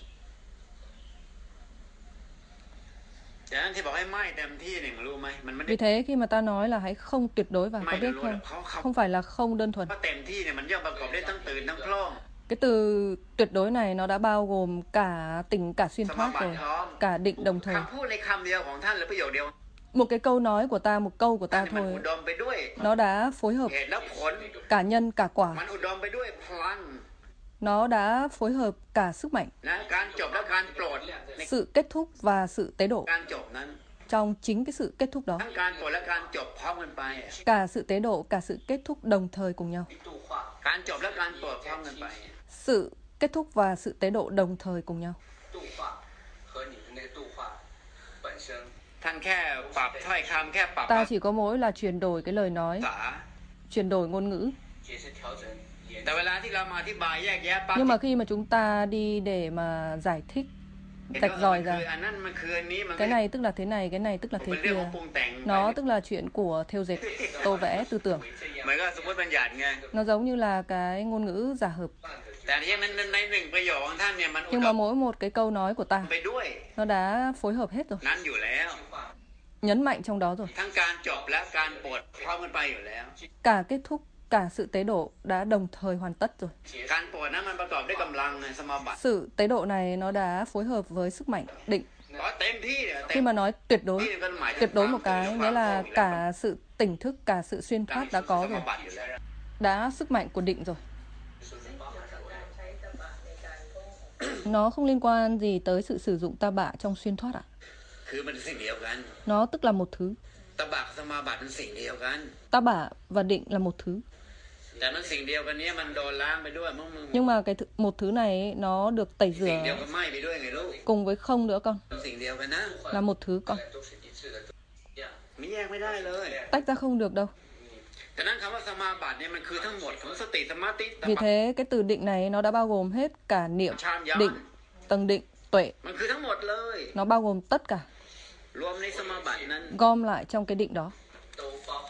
แต่นั้นที่บอกให้ไหม้เต็มที่เนี่ยรู้ไหมมันไม่ได้ Vì thế khi mà ta nói là hãy không tuyệt đối vào, có Mày biết luôn không? là khó không. Không phải là không đơn thuần. เพราะเต็มที่เนี่ยมันย่อมประกอบด้วยทั้งตื่นทั้งโพล่ง Cái từ tuyệt đối này nó đã bao gồm cả tỉnh, cả xuyên สมา thoát บัติ rồi, พร้อม cả định đồng thời. คำพูดในคำเดียวของท่านหรือประโยคเดียว Một cái câu nói của ta, một câu của ท่าน ta เนี่ยมันอุ thôi, ดมไปด้วย nó đã phối hợp เหตุและผล cả nhân cả มั quả. นอุดมไปด้วยพลัง Nó đã phối hợp cả sức mạnh, นะการจบและการโปรดใน sự kết thúc và sự tế độ การจบนั้น trong chính cái sự kết thúc đó. ทั้งการโปรดและการจบพร้อมกันไปอะ Cả sự tế độ, cả sự kết thúc đồng thời cùng nhau. 度化， การจบและการโปรดพร้อมกันไปอะ Sự kết thúc và sự tế độ đồng thời cùng nhau. 度化和你的那个度化本身ท่านแค่ปรับถ้อยคำแค่ปรับ Ta chỉ có mỗi là chuyển đổi cái lời nói, ภาษา chuyển đổi ngôn ngữ. 也是调整言แต่เวลาที่เรามาอธิบายแยกแยะปั๊บ Nhưng mà khi mà chúng ta đi để mà giải thích, เห็น rạch ว่า ròi มันคือ ra, อันนั้นมันคืออันนี้มัน cái này tức là thế này, cái này tức là เป็ thế นเรื่องขอ kia. งปรุงแต่งไป Nó tức là chuyện của thêu dệt, tô vẽ, tư tưởng. เหมือนกับสมมติบัญญัติไง Nó giống như là cái ngôn ngữ giả hợp. แต่ที่มันในหนึ่งประโยคของท่านเนี่ยมันอุ Nhưng ด mà ม mỗi một cái câu nói của ta, ไปด้วย nó đã phối hợp hết rồi, นั้นอยู่แล้ว nhấn mạnh trong đó rồi. ทั้งการจบและการโปรดพร้อมกันไปอยู่แล้ว Cả kết thúc, cả sự tế độ đã đồng thời hoàn tất rồi. การโปรดนั้นมันประกอบด้วยกำลังไงสมาบัติ Sự tế độ này nó đã phối hợp với sức mạnh, định. ขอเต็มที่เนี่ยเต็ Khi ม mà nói tuyệt ที่ đối, เนี่ยก็หมายถึง tuyệt đối một ความ cái ตื่น nghĩa และ là ความโปร่ง cả sự tỉnh thức, cả sự xuyên อยู่ thoát แล้ว đã có ส rồi, มาบัติอยู่แล้ว đã sức mạnh của định rồi. ซึ่งเกี่ยวกับการใช้ตบะในการโต้ Nó không liên quan gì tới sự sử dụng ta bạ trong xuyên thoát ạ. คือมันสิ่งเดียวกัน Nó tức là một thứ. ตบะกับสมาบัติมันสิ่งเดียวกัน Ta bạ và định là một thứ. แต่มันสิ่งเดียวกันเนี้ยมันโดนล้างไปด้วยมึงมึง Nhưng mà cái th- một thứ này ấy, nó được tẩy สิ่งเดียว rửa กันไหม้ไปด้วยไงลูก cùng với không nữa con. มันสิ่งเดียวกันนะ Là một thứ con. 都是一致的，都一样。 ไม่แยกไม่ได้เลย Tách ra không được đâu. แต่นั้นคำว่าสมาบัติเนี่ยมันคือทั้งหมดของสติสมาธิต Vì บะ thế cái từ định này nó đã bao gồm hết cả niệm, ชามย้อน định, tầng định, tuệ. มันคือทั้งหมดเลย Nó bao gồm tất cả, รวมในสมาบัตินั้น gom lại trong cái định đó. 都包含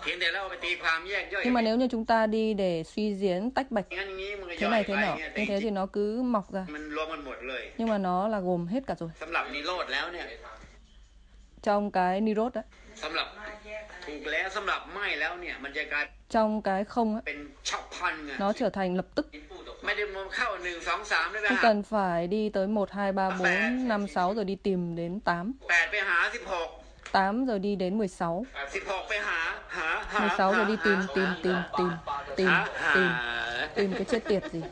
เพียงแต่เราไปตีความแยกย่อย Nhưng mà nếu như chúng ta đi để suy diễn tách bạch งั้นอย่างนี้มันก็ thế ย่อย này ไป thế nọ, เนี่ย như thế thì nó cứ mọc ra. มันรวมกันหมดเลย Nhưng mà nó là gồm hết cả rồi. สำหรับนิโรธแล้วเนี่ย Trong cái Nirod đấy, สำหรับถูกแล้วสำหรับไม่แล้วเนี่ยมันจะกลาย trong cái không ấy, เป็นฉับพลันไง nó trở thành lập tức. ไม่ได้มาเข้าหนึ่งสองสามได้ไหม Không cần phải đi tới một, hai, ba, bốn, năm, sáu rồi đi tìm đến tám. แปดไปหาสิบหก tám rồi đi đến mười sáu. สิบหกไปหาหาหา mười sáu rồi đi tìm, tìm, tìm, tìm, tìm, หาหา tìm, tìm cái chết tiệt gì.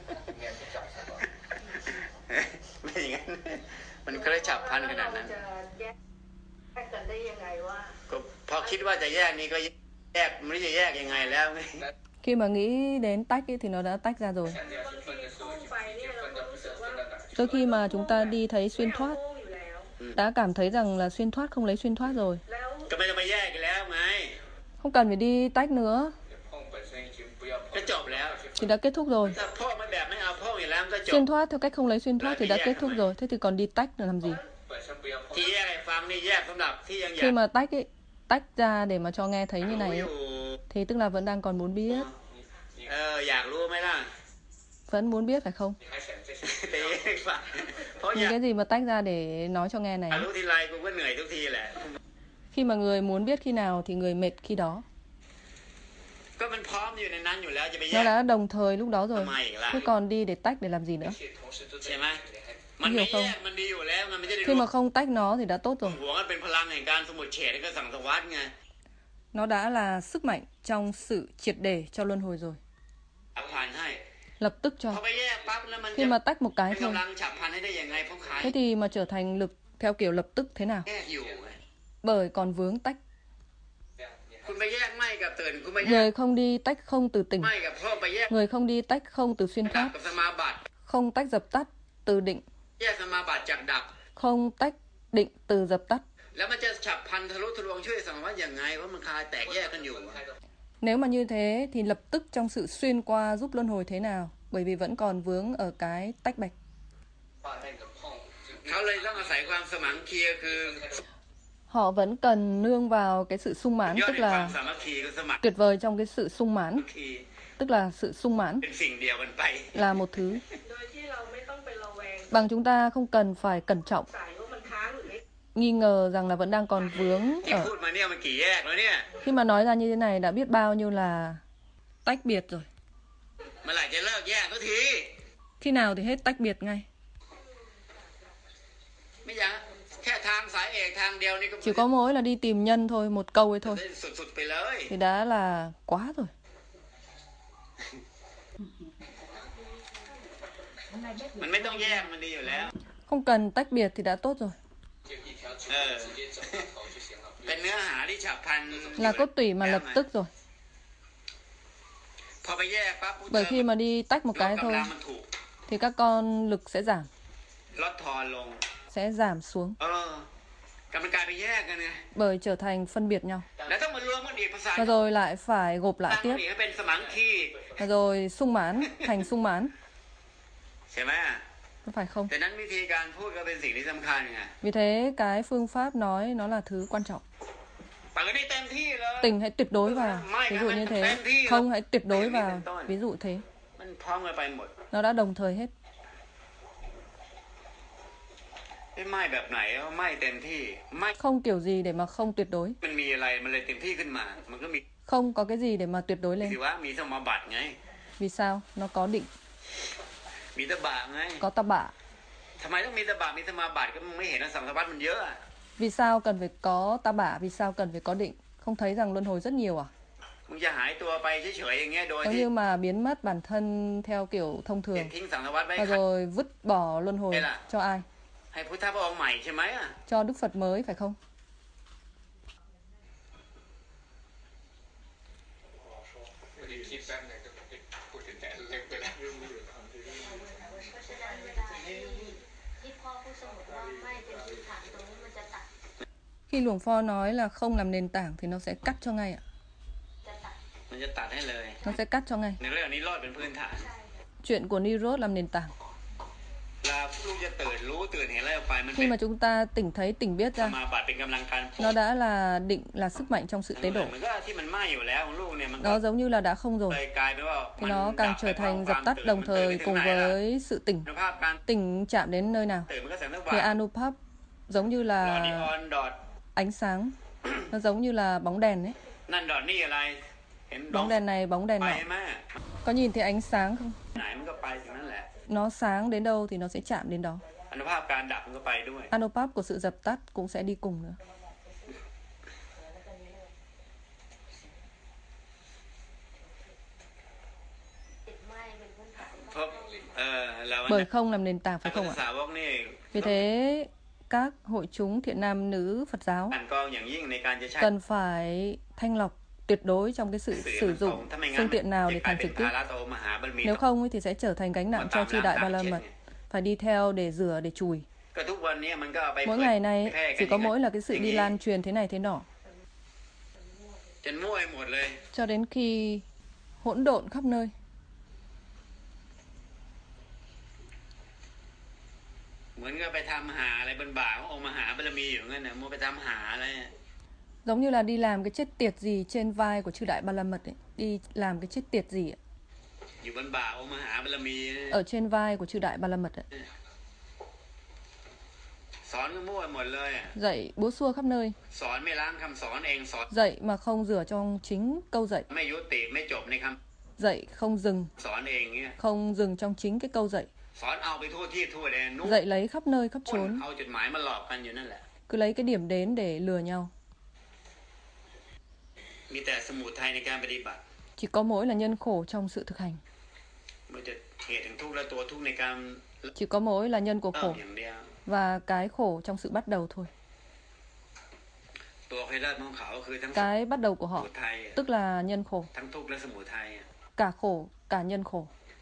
ไม่อย่างนั้นมันก็เลยฉับพลันขนาดนั้นจะแยกกันได้ยังไงว่าก็พอคิดว่าจะแยกนี่ก็แยกไม่รู้จะแยกยังไงแล้วไง Khi mà nghĩ đến tách ấy, thì nó đã tách ra rồi. 现在是分的时候已经就分的不是分的感觉。 Đôi khi mà chúng ta đi thấy xuyên thoát, โง่อยู่แล้ว đã cảm thấy rằng là xuyên thoát không lấy xuyên thoát rồi. แล้วก็ไม่ต้องไปแยกกันแล้วไง Không cần phải đi tách nữa 碰本身已经不要碰ก็จบแล้ว thì đã kết thúc rồi. ถ้าพ่อมันแบบไม่เอาพ่ออยู่แล้วมันก็จบ Xuyên thoát theo cách không lấy xuyên thoát thì đã kết thúc rồi. Thế thì còn đi tách là làm gì? 本身不要碰ที่แยกให้ฟังนี่แยกสำหรับที่ยังอยาก Khi mà tách ấy, tách ra để mà cho nghe thấy như รู้ này อ ấy, ยู่ thì tức là vẫn đang còn muốn biết. เอออยากรู้ไหมล่ะ Vẫn muốn biết phải không? 你还想这些แต่แยกให้ฟังเพราะอ Những ยาก cái gì mà tách ra để nói cho nghe này. รู้ทีไรกูก็เหนื่อยทุกทีแหละ Khi mà người muốn biết khi nào thì người mệt khi đó. ก็มันพร้อมอยู่ในนั้นอยู่แล้วจะไปแย Nó ก đã đồng thời lúc đó rồi. ทำไมอีกล่ะ Thế còn đi để tách để làm gì nữa? 这些同时都在ใช่ไหม里面还มันไม่แยกมันดีอยู่แล้วมันไม่ได้ Khi รู้ mà không tách nó thì đã tốt rồi. หัวมันเป็นพลังแห่งการสมุดเฉดแล้วก็สั่งสวัสดไง Nó đã là sức mạnh trong sự triệt để cho luân hồi rồi. ฉับพลันให้ Lập tức พอ cho. ไปแยกปั๊บแล้วมัน Khi จะ mà tách một เป็น cái thôi, กำลังฉับพลันให้ได้ยังไงเพราะขาย thế thì mà trở thành lực theo kiểu lập tức thế nào? แยกอยู่ไง Bởi còn vướng tách. คุณไปแยกไม่กับตื่นคุณไปแยก Người không đi tách không từ tỉnh. ไม่กับพ่อไปแยก Người không đi tách không từ xuyên ดับ thoát. กับสมาบัติ Không tách dập tắt từ định. แยกสมาบัติจากดับ Không tách định từ dập tắt. แล้วมันจะฉับพลันทะลุทะลวงช่วยสั่งว่าอย่างไงเพราะมันคลายแตกแยกกันอยู่ Nếu mà như thế thì lập tức trong sự xuyên qua giúp luân hồi thế nào? Bởi vì vẫn còn vướng ở cái tách bạch. 把那个碰就เขาเลยต้องอาศัยความสมังคีคือ Họ vẫn cần nương vào cái sự sung mãn, ยอด tức แห่งความ là สามัคคีคือสมัคร tuyệt vời trong cái sự sung mãn, คี tức là sự sung mãn เป็นสิ่งเดียวกันไป là một thứ. โดยที่เราไม่ต้องไประแวง Bằng chúng ta không cần phải cẩn trọng, สายว่ามันค้างหรือไม่ nghi ngờ rằng là vẫn đang còn vướng ที่ ở. พูดมาเนี่ยมันกี่แยกแล้วเนี่ย Khi mà nói ra như thế này đã biết bao nhiêu là tách biệt rồi. เมื่อไหร่จะเลิกแยกสักที Khi nào thì hết tách biệt ngay. ไม่อยากแค่ทางสายเอกทางเดียวนี่ก็ Chỉ có mỗi là đi tìm nhân thôi, một câu ấy thôi สุดๆไปเลย thì đã là quá rồi. มันไม่ต้องแยกมันดีอยู่แล้ว Không cần tách biệt thì đã tốt rồi. 就一条直เออ直接走到头就行了。 เป็นเนื้อหาที่ฉับพลัน Là cốt tủy mà lập tức rồi. พอไปแยกปั๊บ Bởi khi mà đi tách một ลด cái กำ thôi ลังมันถูก thì các con lực sẽ giảm, ลดทอนลง sẽ giảm xuống เออกำลังกลายไปแยกกันไง bởi trở thành phân biệt nhau. แล้วต้องมารวมกันอีกภาษา Và rồi lại phải gộp ตั้ lại ง tiếp. อีกให้เป็นสมังคี Và rồi sung mãn thành sung mãn, ใช่ไหม có phải không? แต่นั้นวิธีการพูดก็เป็นสิ่งที่สำคัญไง Vì thế cái phương pháp nói nó là thứ quan trọng. เปิดให้เต็มที่เลย Tình hãy tuyệt đối vào, ví dụ như thế. Không hãy tuyệt đối vào, ví dụ thế. มันพร้อมกันไปหมด Nó đã đồng thời hết. ไม่ไหม้แบบไหนเอาไหม้เต็มที่ไหม้ Không kiểu gì để mà không tuyệt đối. มันมีอะไรมันเลยเต็มที่ขึ้นมา มันก็มี Không có cái gì để mà tuyệt đối สิ lên. วะมีสมาบัติไง Vì sao? Nó có định, มีตบะไง có ta bạ. ทำไมต้องมีตบะมีสมาบัติก็ไม่เห็นว่าสังสารวัฏมันเยอะอะ Vì sao cần phải có ta bạ? Vì sao cần phải có định? Không thấy rằng luân hồi rất nhiều à? มึงจะหายตัวไปเฉยๆอย่างเงี้ยโดย Nếu ที่ như mà biến mất bản thân theo kiểu thông เด็ thường ทิ้งสังสารวัฏไว้ và rồi vứt bỏ luân hồi Đây là- cho ai? ให้พุทธพระองค์ใหม่ใช่ไหมอะ Cho Đức Phật mới phải không? 我得คิดแป๊บนึงก็พูดถึงแต่เรื่องไปแล้วเพราะฉะนั้นเวลาที่ที่พ่อพูดสมมติว่าไม่เป็นพื้นฐานตรงนี้มันจะตัด Khi Luồng Pho nói là không làm nền tảng thì nó sẽ cắt cho ngay ạ. จะตัดมันจะตัดให้เลย Nó sẽ cắt cho ngay. ในเรื่องนี้รอดเป็นพื้นฐาน Chuyện của Nirod làm nền tảng. เวลารู้กจะตื่นรู้ตื่นเห็นอะไรออกไปมัน Khi mà chúng ta tỉnh thấy, tỉnh biết ส ra, มาบัติเป็นกำลังการปลุ nó ก đã là định, là sức mạnh trong sự tế เหมื độ. อนก็ที่มันไหม้อยู่แล้วของลูกเนี่ยมันก็ Nó giống như là đã không เล rồi. ยกลายเป็นว่า Thì มัน nó ดั càng บ trở ไปพร้อม thành ควา dập ม tắt ตื่น đồng มันตื่น thời ไปถึง cùng ไหนล่ะ với sự tỉnh. อนุภาพการ Tỉnh chạm đến nơi nào? ตื่นมันก็แสงส Thì ว่าง Anupap giống như หลอดนีอ là อนดอด ánh sáng. Nó giống như là bóng đèn ấy. นั่นดอดนี่อะไรเห็นดอก Bóng đèn này, bóng đèn ไป nọ. ไหม Có nhìn thấy ánh sáng không? ไหนมันก็ไปถึงนั่นแหละ Nó sáng đến đâu thì nó sẽ chạm đến đó. อนุภาพการดับมันก็ไปด้วย Anupap của sự dập tắt cũng sẽ đi cùng nữa. ติดไหม้เป็นพื้นฐานเพราะเออเรา Bởi không làm nền tảng พระ phải พุท không ธ ạ? สาวกนี่ Vì thế các hội chúng thiện nam nữ Phật giáo การกรองอย่างยิ่งในการจะใช้ cần phải thanh lọc tuyệt đối trong cái sự สื่อ sử มันตรง dụng ถ้าไม่งั้น phương tiện nào จะ để กลาย thành เป็น trực ภา tiếp. ระโตมหาบารมี Nếu không ấy thì sẽ trở thành gánh nặng cho chư đại ba la mật. Phải đi theo để rửa, để chùi. ก็ทุกวันนี้มันก็เอาไป Mỗi ngày này แพร่กัน chỉ có อย่าง mỗi là cái sự อย่าง đi นี้ lan truyền thế này thế nọ. จนมั่วไปหมดเลย Cho đến khi hỗn độn khắp nơi. เหมือนกับไปทำหาอะไรบนบ่าขององค์มหาบารมีอยู่งั้นนะมัวไปทำหาอะไรอะ Giống như là đi làm cái chết tiệt gì trên vai của chư đại ba la mật ấy. Đi làm cái chết tiệt gì ạ? อยู่บนบ่าองค์มหาบารมี Ở trên vai của chư đại ba la mật ấy. สอนก็มั่วไปหมดเลยอะ Dạy búa xua khắp nơi. สอนไม่ล้างคำสอนเองสอน Dạy mà không rửa trong chính câu dạy. ไม่ยุติไม่จบในค Dạy không dừng, ำสอนเองเงี้ย không dừng trong chính cái câu dạy. สอนเอาไปทั่วที่ทั่วแดนนู้น Dạy lấy khắp nơi khắp คน chốn. เอาจดหมายมาหลอกกันอยู่นั่นแหละ Cứ lấy cái điểm đến để lừa nhau. มีแต่สมุทัยในการปฏิบัติ Chỉ có mỗi là nhân khổ trong sự thực hành. มันจะเหตุถึงทุกข์และตัวทุกข์ในการ Chỉ có mỗi là nhân của เริ่ม khổ อย่างเดียว và cái khổ trong sự bắt đầu thôi. ตัวใครเริ่มของเขาคือทั้ง Cái bắt đầu của ส họ มุทัยอะ tức là nhân khổ, ทั้งทุกข์และสมุทัยอะ cả khổ, cả nhân khổ.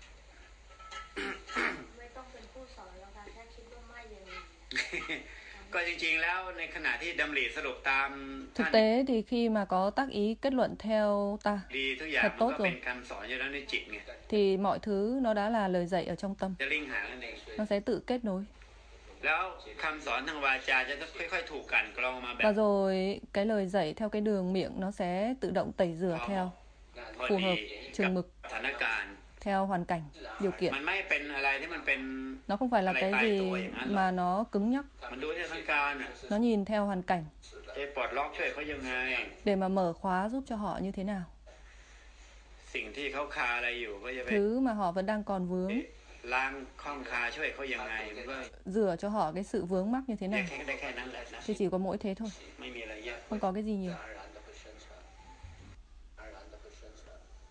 ไม่ต้องเป็นผู้สอนแล้วค่ะแค่คิดว่าไหม้ยังมีก็จริงๆแล้วในขณะที่ดำริสรุปตาม Thực tế thì khi mà có tác ý kết luận theo ta ดีทุกอย่าง thật มัน tốt ก็เป็น rồi คำสอนอยู่แล้วในจิตไง thì mọi thứ nó đã là lời dạy ở trong tâm. จะลิงหากันเอง Nó sẽ tự kết nối. แล้วคำสอนทางวาจาจะค่อยๆถูกกลั่นกรองมาแบ Và บ rồi cái lời dạy theo cái đường miệng nó sẽ tự động tẩy rửa theo พอ phù ดี hợp กับ chừng mực สถานการณ์ theo hoàn cảnh, điều kiện. มันไม่เป็นอะไรที่มันเป็น Nó không phải là cái gì mà nó cứng nhắc, มันดูที่สถานการณ์อะ nó nhìn theo hoàn cảnh จะปลดล็อกช่วยเขายังไง để mà mở khóa giúp cho họ như thế nào. สิ่งที่เขาคาอะไรอยู่ก็จะไป Thứ mà họ vẫn đang còn vướng, ล้างข้องคาช่วยเขายังไงมันก็ rửa cho họ cái sự vướng mắc như thế ได้ nào. แค่ได้แค่นั้นแหละนะ Thì chỉ có mỗi thế thôi, ไม่มีอะไรเยอะ không có cái gì nhiều. 自然而然的会生成，而然的会生成。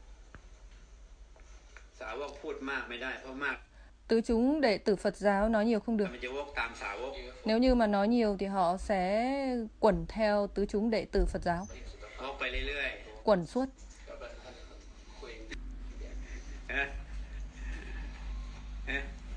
สาวกพูดมากไม่ได้เพราะมาก Tứ chúng đệ tử Phật giáo nói nhiều không được. มันจะวกตามสาวก Nếu như mà nói nhiều thì họ sẽ quẩn theo tứ chúng đệ tử Phật giáo, วกไปเรื่อย quẩn suốt. 要不然他可能会ๆนะนะ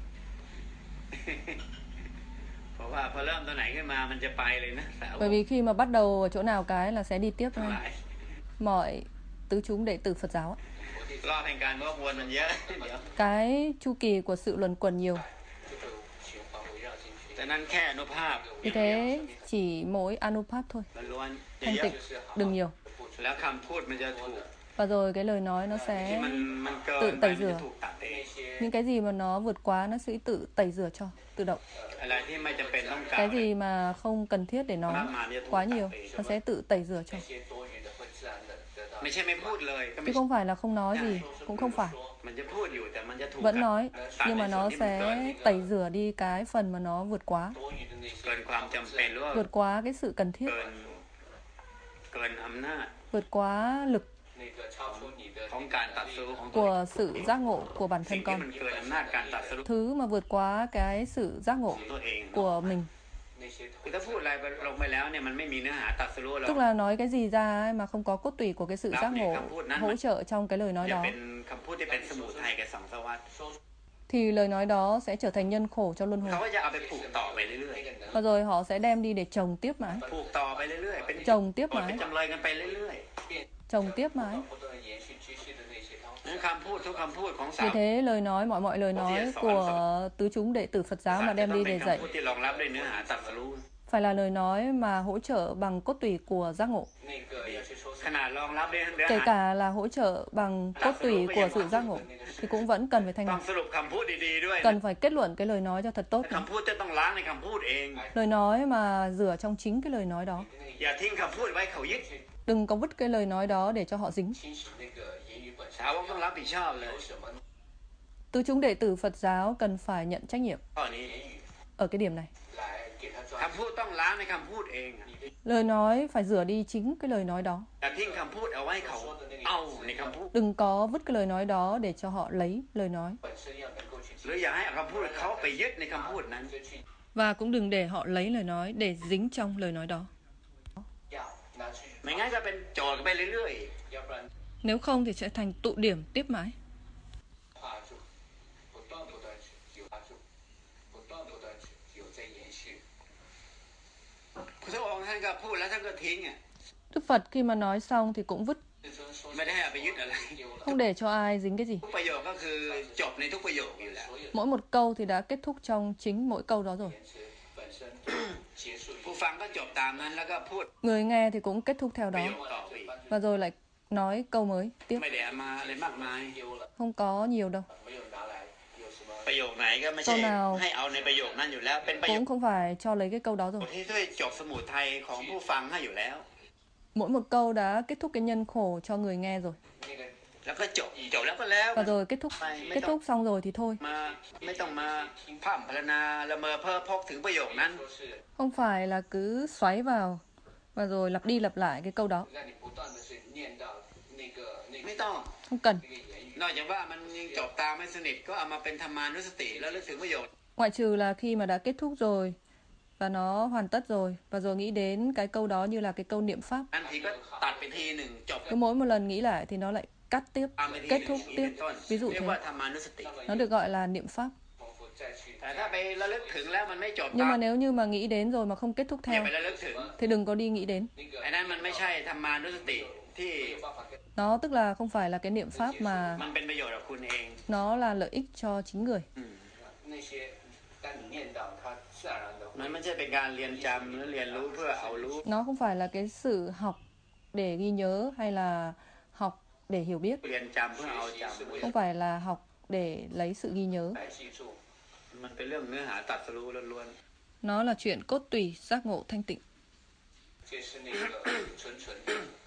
เพราะว่าพอเริ่มตัวไหนขึ้นมามันจะไปเลยนะสาวก Bởi vì khi mà bắt đầu ở chỗ nào cái là sẽ đi tiếp ทั้งหลา ngay. ย Mọi tứ chúng đệ tử Phật giáo ạ. รอบแห่งการวกวนมันเยอะ เดี๋ยว Cái chu kỳ của sự luẩn quẩn nhiều. 就会循环围绕进去。 แต่นั้นแค่อนุภาพ Vì thế chỉ mỗi Anupap thôi, ล้วนๆ thanh เยอะ tịnh, đừng nhiều. ๆแล้วคำพูดมันจะถูก Và rồi cái lời nói nó ที่ sẽ มันมันเกิ tự นไป tẩy มันจะ rửa. ถูกตัดเอง Những cái gì mà nó vượt quá nó sẽ tự tẩy rửa cho, tự động. อะไรที่ไม่จำเป็นต้องกล่าว Cái gì mà không cần thiết để nói quá nhiều, nó sẽ tự tẩy rửa cho. 那些多余的会自然的得到ไม่ใช่ไม่พูดเลยก็ไม่ Chứ không phải là không nói gì, cũng không phải. มันจะพูดอยู่แต่มันจะถูก Vẫn ตัด nói, ตัด nhưng ใน mà ส่วน nó ที่มันเกิน sẽ tẩy rửa đi cái phần mà nó vượt quá, 多余的那些เกินความจำเป็นหรือว่า vượt quá cái sự cần thiết, เกินเกินอำนาจ vượt quá lực 那个超出你的ของการตัดสู้ของตัว của sự giác ngộ của bản สิ่ง thân ที่ con. มันเกินอำนาจการตัดสู้ Thứ mà vượt quá cái sự giác ngộ ของตัวเอง của mình. 那些คือถ้าพูดอะไรไปลงไปแล้วเนี่ยมันไม่มีเนื้อหาตัดสู้แล้ว Tức là nói cái gì ra ấy mà không có cốt tủy của cái sự giác ngộ hỗ trợ trong cái lời nói อย่า đó, เป็นคำพูดที่เป็นสมุทัยกับสังสารวัฏ thì lời nói đó sẽ trở thành nhân khổ cho luân เขา hồi. ก็จะเอาไปผูกต่อไปเรื่อย Và rồi họ sẽ đem đi để trồng tiếp mãi, ๆผูกต่อไปเรื่อยๆเป็น trồng tiếp เป็น mãi, จำเลยกันไปเรื่อย trồng tiếp mãi. 不断延续继续的那些方法， นั้นคำพูดทุกคำพูดของสา Vì ว thế lời nói, mọi mọi lời nói của tứ chúng đệ tử Phật giáo mà จะ đem ต้อง đi เป็น để dạy คำพูดที่รองรับด้วยเนื้อหาตรัสรู้ phải là lời nói mà hỗ trợ bằng cốt tủy của giác ngộ. 那个要去说ขนาดรองรับด้วยเนื้อ Kể หา cả là hỗ trợ bằng cốt tủy của sự giác ngộ thì cũng vẫn cần phải thanh ต้อง lọc. สรุปคำพูดดีๆด้วย Cần phải kết luận cái lời nói cho thật tốt. คำพูดจะต้องล้างในคำพูดเอง Lời nói mà rửa trong chính cái lời nói đó. อย่าทิ้งคำพูดไว้เขายึด Đừng có vứt cái lời nói đó để cho họ dính. 清洗那个言语本身สาวกต้องรับผิดชอบเลย有什么 Tứ chúng đệ tử Phật giáo cần phải nhận trách nhiệm ข้อนี้ ở cái điểm này. 来给他抓คำพูดต้องล้างในคำพูดเอง Lời nói phải rửa đi chính cái lời nói đó. อย่าทิ้งคำพูดเอาไว้เขาเอาในคำพูด Đừng có vứt cái lời nói đó để cho họ lấy lời nói. 本身要能够去หรืออย่าให้เอาคำพูดเขาไปยึดในคำพูดนั้น就去 Và cũng đừng để họ lấy lời nói để dính trong lời nói đó. 要拿去ไม่งั้นก็เป็นโจทย์ไปเรื่อย要不然 Nếu không thì sẽ thành tụ điểm tiếp mãi. 画住不断不断去有画住不断不断去有在延续ๆพระองค์ท่านก็พูดแล้วท่านก็ทิ้งอ่ะ Đức Phật khi mà nói xong thì cũng vứt, 自尊说ไม่ได้ให้เอาไปยึดอะไร丢了 không để cho ai dính cái gì. ทุกประโยคก็คือจบในทุกประโยคอยู่แล้ว Mỗi một câu thì đã kết thúc trong chính mỗi câu đó rồi. 言辞本身结束ผู้ฟังก็จบตามนั้นแล้วก็พูด Người nghe thì cũng kết thúc theo ประ đó โยคต่อไปอีก và rồi lại nói câu mới tiếp. ไม่ได้เอามาอะไรมากมาย丢了 Không có nhiều đâu. 没有拿来有什么ประโยคไหนก็ไม่ใช่ câu nào ให้เอาในประโยคนั้นอยู่แล้ว เป็นประโยค cũng không phải cho lấy cái câu đó rồi. ที่ช่วยจบสมุทัยของผู้ฟังให้อยู่แล้ว Mỗi một câu đã kết thúc cái nhân khổ cho người nghe rồi. 那个แล้วก็จบจบแล้วก็แล้ว Và rồi kết thúc kết thúc xong rồi thì thôi. มาไม่ต้องมาพร่ำพรรณนาละเมอเพ้อพกถึงประโยคนั้น说是 Không phải là cứ xoáy vào và rồi lặp đi lặp lại cái câu đó. 让你不断的去念到那个那ไม่个ต้อง Không cần. 那个言语นอกจากว่ามันยังจบตามไม่สนิทก็เอามาเป็นธรรมานุสติแล้วลึกถึงประโยค Ngoại trừ là khi mà đã kết thúc rồi và nó hoàn tất rồi và rồi nghĩ đến cái câu đó như là cái câu niệm pháp. อันทีก็ตัดไปทีหนึ่งจบ Cứ mỗi một lần nghĩ lại thì nó lại cắt tiếp, ตามไปที kết หนึ่ง thúc นี้เป็ tiếp. นต้น Ví dụ เรียก thế. ว่าธรรมานุสติ Nó được gọi là niệm pháp. 重复再去แต่ถ้าไประลึกถึงแล้วมันไม่จบ Nhưng ตาม mà nếu như mà nghĩ đến rồi mà không kết thúc อย่า theo ไประลึกถึง thì đừng có đi nghĩ đến. 那个ไอ้นั้นมันไม่ใช่ธรรมานุสติที่没有办法跟 Nó tức là không phải là cái niệm pháp mà มันเป็นประโยชน์กับคุณเอง nó là lợi ích cho chính người. อืม那些当你念到它自然而然的มันไม่ใช่เป็นการเรียนจำหรือเรียนรู้เพื่อเอารู้ Nó không phải là cái sự học để ghi nhớ hay là học để hiểu biết. เรียนจำเพื่อเอาจ Không phải là học để lấy sự ghi nhớ. 来记住ำมันเป็นเรื่องเนื้อหาตรัสรู้ล้วน Nó là chuyện cốt tủy giác ngộ thanh tịnh. 就是那个纯纯的